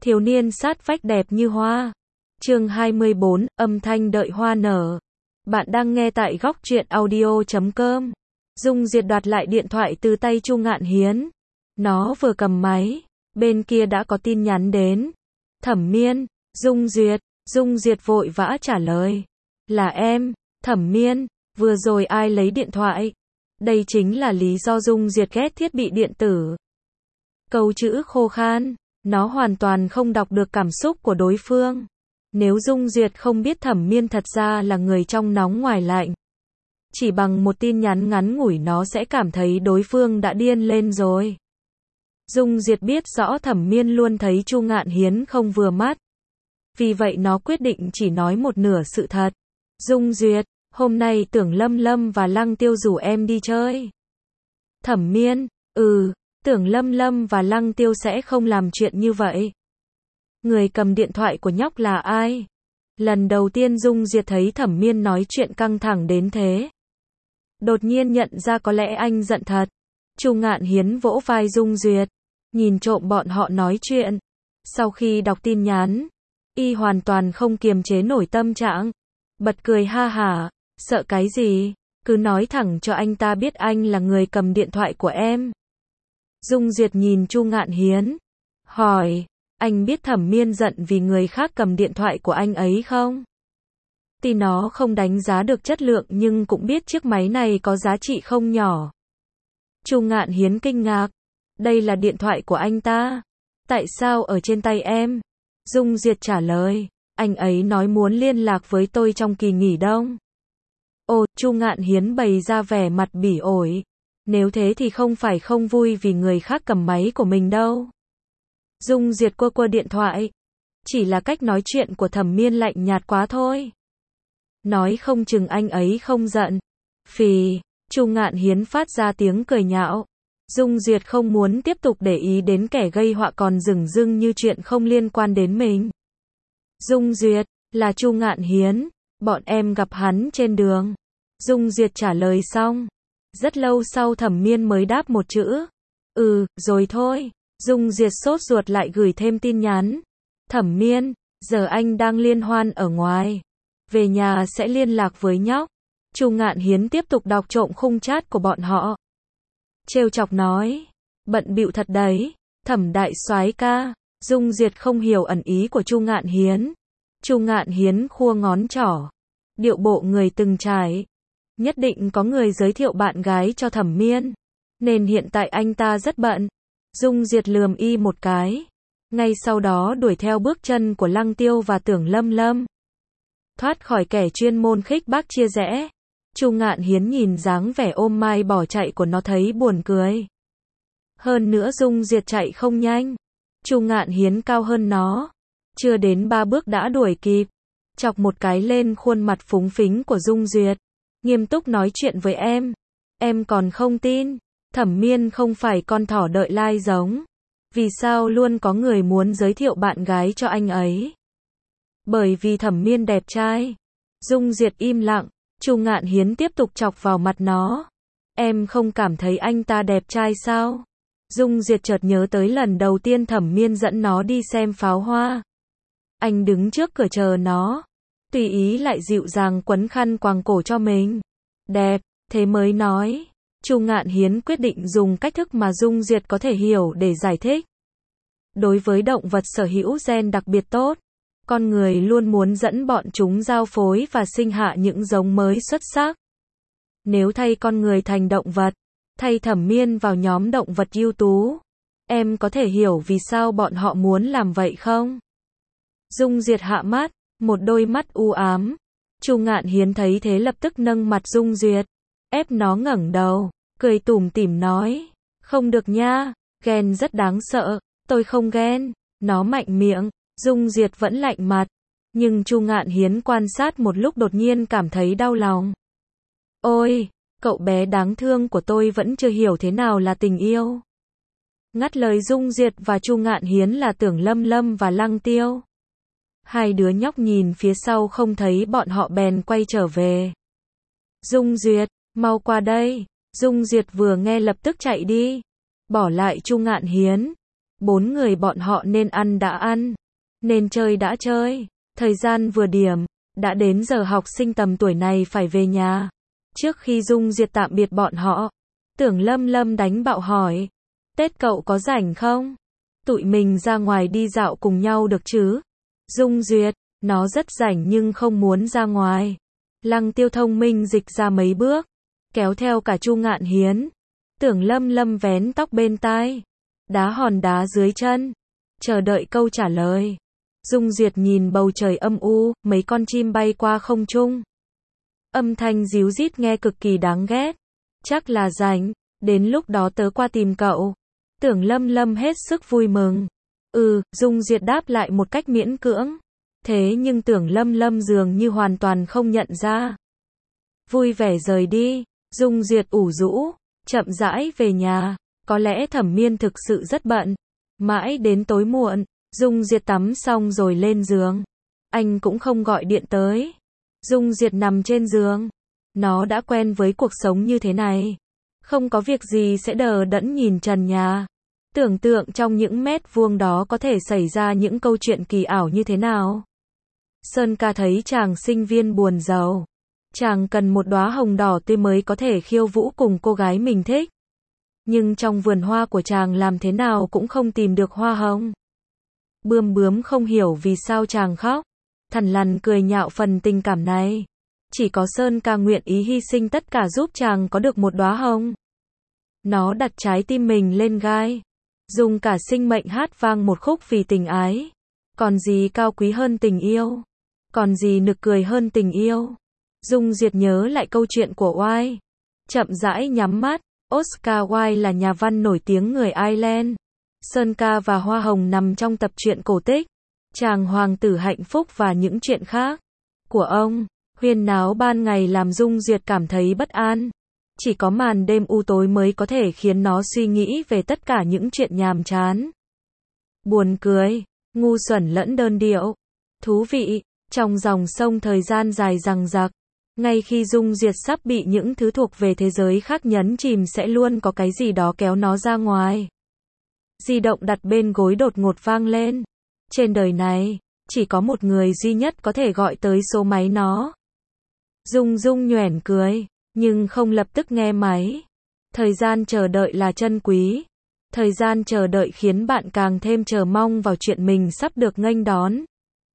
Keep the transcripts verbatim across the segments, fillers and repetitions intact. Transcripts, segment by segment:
Thiếu niên sát vách đẹp như hoa. Chương hai mươi bốn, âm thanh đợi hoa nở. Bạn đang nghe tại góc truyện audio chấm com. Dung Diệt đoạt lại điện thoại từ tay Chu Ngạn Hiến. Nó vừa cầm máy, bên kia đã có tin nhắn đến. Thẩm Miên, Dung Duyệt, Dung Diệt vội vã trả lời. Là em, Thẩm Miên, vừa rồi ai lấy điện thoại? Đây chính là lý do Dung Diệt ghét thiết bị điện tử. Câu chữ khô khan, nó hoàn toàn không đọc được cảm xúc của đối phương. Nếu Dung Duyệt không biết Thẩm Miên thật ra là người trong nóng ngoài lạnh, chỉ bằng một tin nhắn ngắn ngủi nó sẽ cảm thấy đối phương đã điên lên rồi. Dung Duyệt biết rõ Thẩm Miên luôn thấy Chu Ngạn Hiến không vừa mắt. Vì vậy nó quyết định chỉ nói một nửa sự thật. Dung Duyệt, hôm nay Tưởng Lâm Lâm và Lăng Tiêu rủ em đi chơi. Thẩm Miên, ừ, Tưởng Lâm Lâm và Lăng Tiêu sẽ không làm chuyện như vậy. Người cầm điện thoại của nhóc là ai? Lần đầu tiên Dung Duyệt thấy Thẩm Miên nói chuyện căng thẳng đến thế. Đột nhiên nhận ra có lẽ anh giận thật. Chu Ngạn Hiến vỗ vai Dung Duyệt, nhìn trộm bọn họ nói chuyện. Sau khi đọc tin nhắn, y hoàn toàn không kiềm chế nổi tâm trạng. Bật cười ha hả, sợ cái gì? Cứ nói thẳng cho anh ta biết anh là người cầm điện thoại của em. Dung Duyệt nhìn Chu Ngạn Hiến, hỏi, anh biết Thẩm Miên giận vì người khác cầm điện thoại của anh ấy không? Tuy nó không đánh giá được chất lượng nhưng cũng biết chiếc máy này có giá trị không nhỏ. Chu Ngạn Hiến kinh ngạc, đây là điện thoại của anh ta. Tại sao ở trên tay em? Dung Duyệt trả lời, anh ấy nói muốn liên lạc với tôi trong kỳ nghỉ đông. Ồ, Chu Ngạn Hiến bày ra vẻ mặt bỉ ổi. Nếu thế thì không phải không vui vì người khác cầm máy của mình đâu. Dung Duyệt quơ quơ điện thoại. Chỉ là cách nói chuyện của Thẩm Miên lạnh nhạt quá thôi. Nói không chừng anh ấy không giận. Phì, Chu Ngạn Hiến phát ra tiếng cười nhạo. Dung Duyệt không muốn tiếp tục để ý đến kẻ gây họa còn dửng dưng như chuyện không liên quan đến mình. Dung Duyệt, là Chu Ngạn Hiến, bọn em gặp hắn trên đường. Dung Duyệt trả lời xong. Rất lâu sau Thẩm Miên mới đáp một chữ. Ừ, rồi thôi. Dung Duyệt sốt ruột lại gửi thêm tin nhắn. Thẩm Miên, giờ anh đang liên hoan ở ngoài. Về nhà sẽ liên lạc với nhóc. Chu Ngạn Hiến tiếp tục đọc trộm khung chat của bọn họ. Trêu chọc nói, bận bịu thật đấy, Thẩm đại soái ca. Dung Duyệt không hiểu ẩn ý của Chu Ngạn Hiến. Chu Ngạn Hiến khua ngón trỏ, điệu bộ người từng trải. Nhất định có người giới thiệu bạn gái cho Thẩm Miên, nên hiện tại anh ta rất bận. Dung Duyệt lườm y một cái, ngay sau đó đuổi theo bước chân của Lăng Tiêu và Tưởng Lâm Lâm. Thoát khỏi kẻ chuyên môn khích bác chia rẽ. Chu Ngạn Hiến nhìn dáng vẻ ôm mai bỏ chạy của nó thấy buồn cười. Hơn nữa Dung Duyệt chạy không nhanh. Chu Ngạn Hiến cao hơn nó. Chưa đến ba bước đã đuổi kịp. Chọc một cái lên khuôn mặt phúng phính của Dung Duyệt. Nghiêm túc nói chuyện với em. Em còn không tin. Thẩm Miên không phải con thỏ đợi lai giống. Vì sao luôn có người muốn giới thiệu bạn gái cho anh ấy? Bởi vì Thẩm Miên đẹp trai. Dung Duyệt im lặng. Chu Ngạn Hiến tiếp tục chọc vào mặt nó. Em không cảm thấy anh ta đẹp trai sao? Dung Duyệt chợt nhớ tới lần đầu tiên Thẩm Miên dẫn nó đi xem pháo hoa. Anh đứng trước cửa chờ nó. Tùy ý lại dịu dàng quấn khăn quàng cổ cho mình. Đẹp, thế mới nói. Chu Ngạn Hiến quyết định dùng cách thức mà Dung Duyệt có thể hiểu để giải thích. Đối với động vật sở hữu gen đặc biệt tốt, con người luôn muốn dẫn bọn chúng giao phối và sinh hạ những giống mới xuất sắc. Nếu thay con người thành động vật, thay Thẩm Miên vào nhóm động vật ưu tú, em có thể hiểu vì sao bọn họ muốn làm vậy không? Dung Duyệt hạ mắt, một đôi mắt u ám. Chu Ngạn Hiến thấy thế lập tức nâng mặt Dung Duyệt, ép nó ngẩng đầu, cười tủm tỉm nói, không được nha, ghen rất đáng sợ, tôi không ghen. Nó mạnh miệng. Dung Duyệt vẫn lạnh mặt, nhưng Chu Ngạn Hiến quan sát một lúc đột nhiên cảm thấy đau lòng. Ôi, cậu bé đáng thương của tôi vẫn chưa hiểu thế nào là tình yêu. Ngắt lời Dung Duyệt và Chu Ngạn Hiến là Tưởng Lâm Lâm và Lăng Tiêu. Hai đứa nhóc nhìn phía sau không thấy bọn họ bèn quay trở về. Dung Duyệt, mau qua đây. Dung Duyệt vừa nghe lập tức chạy đi, bỏ lại Chu Ngạn Hiến. Bốn người bọn họ nên ăn đã ăn, nên chơi đã chơi. Thời gian vừa điểm, đã đến giờ học sinh tầm tuổi này phải về nhà. Trước khi Dung Duyệt tạm biệt bọn họ, Tưởng Lâm Lâm đánh bạo hỏi, Tết cậu có rảnh không? Tụi mình ra ngoài đi dạo cùng nhau được chứ? Dung Duyệt, nó rất rảnh nhưng không muốn ra ngoài. Lăng Tiêu thông minh dịch ra mấy bước, kéo theo cả Chu Ngạn Hiến. Tưởng Lâm Lâm vén tóc bên tai, đá hòn đá dưới chân, chờ đợi câu trả lời. Dung Duyệt nhìn bầu trời âm u, mấy con chim bay qua không trung. Âm thanh ríu rít nghe cực kỳ đáng ghét. Chắc là rảnh, đến lúc đó tớ qua tìm cậu. Tưởng Lâm Lâm hết sức vui mừng. Ừ, Dung Duyệt đáp lại một cách miễn cưỡng. Thế nhưng Tưởng Lâm Lâm dường như hoàn toàn không nhận ra. Vui vẻ rời đi, Dung Duyệt ủ rũ, chậm rãi về nhà. Có lẽ Thẩm Miên thực sự rất bận. Mãi đến tối muộn, Dung Duyệt tắm xong rồi lên giường. Anh cũng không gọi điện tới. Dung Duyệt nằm trên giường. Nó đã quen với cuộc sống như thế này. Không có việc gì sẽ đờ đẫn nhìn trần nhà. Tưởng tượng trong những mét vuông đó có thể xảy ra những câu chuyện kỳ ảo như thế nào. Sơn ca thấy chàng sinh viên buồn rầu. Chàng cần một đóa hồng đỏ tươi mới có thể khiêu vũ cùng cô gái mình thích. Nhưng trong vườn hoa của chàng làm thế nào cũng không tìm được hoa hồng. Bươm Bướm không hiểu vì sao chàng khóc. Thằn Lằn cười nhạo phần tình cảm này. Chỉ có Sơn ca nguyện ý hy sinh tất cả giúp chàng có được một đóa hồng. Nó đặt trái tim mình lên gai. Dùng cả sinh mệnh hát vang một khúc vì tình ái. Còn gì cao quý hơn tình yêu? Còn gì nực cười hơn tình yêu? Dung Duyệt nhớ lại câu chuyện của Wilde. Chậm rãi nhắm mắt. Oscar Wilde là nhà văn nổi tiếng người Ireland. Sơn ca và hoa hồng nằm trong tập truyện cổ tích. Chàng hoàng tử hạnh phúc và những chuyện khác của ông. Huyên náo ban ngày làm Dung Duyệt cảm thấy bất an. Chỉ có màn đêm u tối mới có thể khiến nó suy nghĩ về tất cả những chuyện nhàm chán. Buồn cười, ngu xuẩn lẫn đơn điệu. Thú vị, trong dòng sông thời gian dài dằng dặc. Ngay khi Dung Duyệt sắp bị những thứ thuộc về thế giới khác nhấn chìm sẽ luôn có cái gì đó kéo nó ra ngoài. Di động đặt bên gối đột ngột vang lên. Trên đời này, chỉ có một người duy nhất có thể gọi tới số máy nó. Dung Dung nhoẻn cười, nhưng không lập tức nghe máy. Thời gian chờ đợi là chân quý. Thời gian chờ đợi khiến bạn càng thêm chờ mong vào chuyện mình sắp được nghênh đón.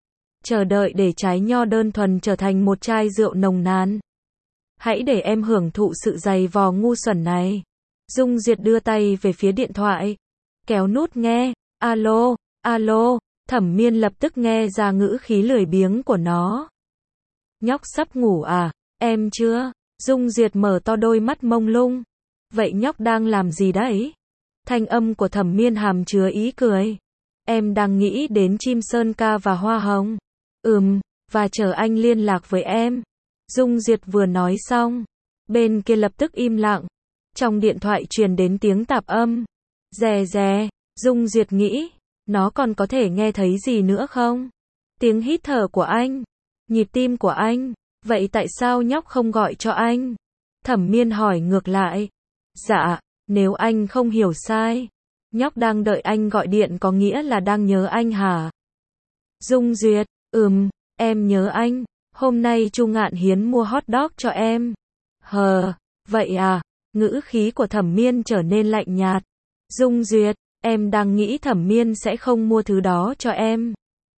Chờ đợi để trái nho đơn thuần trở thành một chai rượu nồng nàn. Hãy để em hưởng thụ sự dày vò ngu xuẩn này. Dung Duyệt đưa tay về phía điện thoại. Kéo nút nghe. Alo, alo. Thẩm Miên lập tức nghe ra ngữ khí lười biếng của nó. Nhóc sắp ngủ à? Em chưa? Dung Duyệt mở to đôi mắt mông lung. Vậy nhóc đang làm gì đấy? Thanh âm của Thẩm Miên hàm chứa ý cười. Em đang nghĩ đến chim sơn ca và hoa hồng. Ừm, và chờ anh liên lạc với em. Dung Duyệt vừa nói xong, bên kia lập tức im lặng. Trong điện thoại truyền đến tiếng tạp âm. Rè rè, Dung Duyệt nghĩ, nó còn có thể nghe thấy gì nữa không? Tiếng hít thở của anh, nhịp tim của anh, vậy tại sao nhóc không gọi cho anh? Thẩm Miên hỏi ngược lại. Dạ, nếu anh không hiểu sai, nhóc đang đợi anh gọi điện có nghĩa là đang nhớ anh hả? Dung Duyệt, ừm, em nhớ anh, hôm nay Chu Ngạn Hiến mua hot dog cho em. Hờ, vậy à? Ngữ khí của Thẩm Miên trở nên lạnh nhạt. Dung Duyệt, em đang nghĩ Thẩm Miên sẽ không mua thứ đó cho em.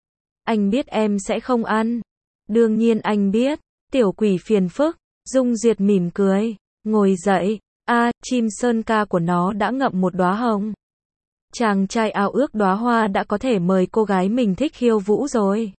Anh biết em sẽ không ăn. Đương nhiên anh biết, tiểu quỷ phiền phức. Dung Duyệt mỉm cười, ngồi dậy. A, à, chim sơn ca của nó đã ngậm một đóa hồng. Chàng trai ao ước đóa hoa đã có thể mời cô gái mình thích khiêu vũ rồi.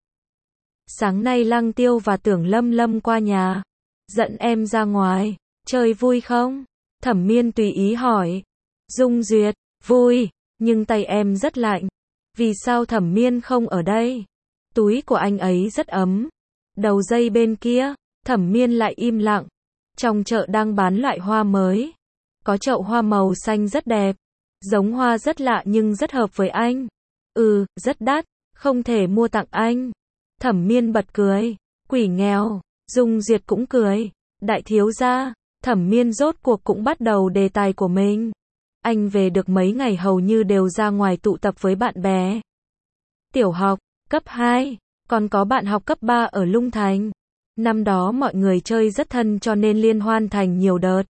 Sáng nay Lăng Tiêu và Tưởng Lâm Lâm qua nhà. Dẫn em ra ngoài, chơi vui không? Thẩm Miên tùy ý hỏi. Dung Duyệt, vui, nhưng tay em rất lạnh. Vì sao Thẩm Miên không ở đây? Túi của anh ấy rất ấm. Đầu dây bên kia, Thẩm Miên lại im lặng. Trong chợ đang bán loại hoa mới. Có chậu hoa màu xanh rất đẹp. Giống hoa rất lạ nhưng rất hợp với anh. Ừ, rất đắt, không thể mua tặng anh. Thẩm Miên bật cười. Quỷ nghèo. Dung Duyệt cũng cười. Đại thiếu gia. Thẩm Miên rốt cuộc cũng bắt đầu đề tài của mình. Anh về được mấy ngày hầu như đều ra ngoài tụ tập với bạn bè. Tiểu học, cấp hai, còn có bạn học cấp ba ở Lung Thành. Năm đó mọi người chơi rất thân cho nên liên hoan thành nhiều đợt.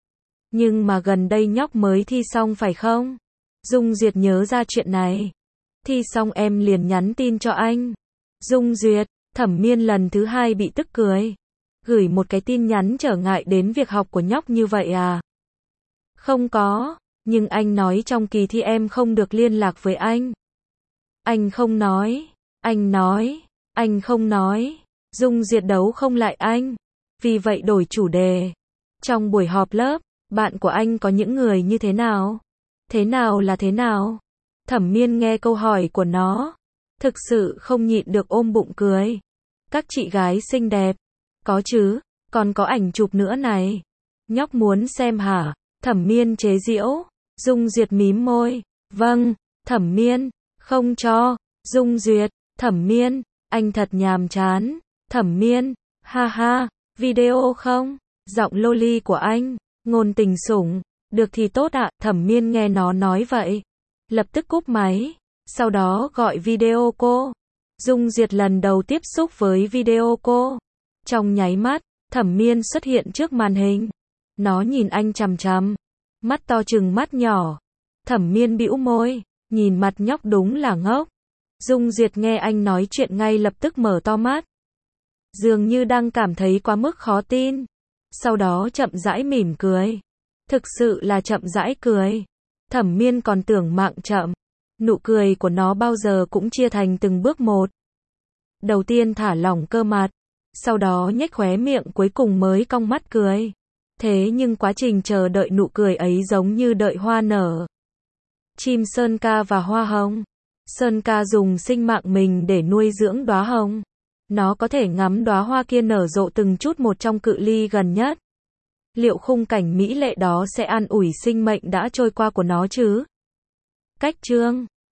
Nhưng mà gần đây nhóc mới thi xong phải không? Dung Duyệt nhớ ra chuyện này. Thi xong em liền nhắn tin cho anh. Dung Duyệt, Thẩm Miên lần thứ hai bị tức cười. Gửi một cái tin nhắn trở ngại đến việc học của nhóc như vậy à? Không có, nhưng anh nói trong kỳ thi em không được liên lạc với anh. Anh không nói, anh nói, anh không nói. Dung Duyệt đấu không lại anh. Vì vậy đổi chủ đề. Trong buổi họp lớp, bạn của anh có những người như thế nào? Thế nào là thế nào? Thẩm Miên nghe câu hỏi của nó. Thực sự không nhịn được ôm bụng cười. Các chị gái xinh đẹp. Có chứ, còn có ảnh chụp nữa này. Nhóc muốn xem hả? Thẩm Miên chế giễu. Dung Duyệt mím môi. Vâng, Thẩm Miên. Không cho. Dung Duyệt. Thẩm Miên. Anh thật nhàm chán. Thẩm Miên. Ha ha. Video không? Giọng loli của anh. Ngôn tình sủng. Được thì tốt ạ. Thẩm Miên nghe nó nói vậy. Lập tức cúp máy. Sau đó gọi video cô. Dung Duyệt lần đầu tiếp xúc với video cô. Trong nháy mắt, Thẩm Miên xuất hiện trước màn hình. Nó nhìn anh chằm chằm. Mắt to chừng mắt nhỏ. Thẩm Miên bĩu môi. Nhìn mặt nhóc đúng là ngốc. Dung Duyệt nghe anh nói chuyện ngay lập tức mở to mắt. Dường như đang cảm thấy quá mức khó tin. Sau đó chậm rãi mỉm cười. Thực sự là chậm rãi cười. Thẩm Miên còn tưởng mạng chậm. Nụ cười của nó bao giờ cũng chia thành từng bước một. Đầu tiên thả lỏng cơ mặt. Sau đó nhếch khóe miệng cuối cùng mới cong mắt cười. Thế nhưng quá trình chờ đợi nụ cười ấy giống như đợi hoa nở. Chim sơn ca và hoa hồng. Sơn ca dùng sinh mạng mình để nuôi dưỡng đóa hồng. Nó có thể ngắm đóa hoa kia nở rộ từng chút một trong cự ly gần nhất. Liệu khung cảnh mỹ lệ đó sẽ an ủi sinh mệnh đã trôi qua của nó chứ? Cách chương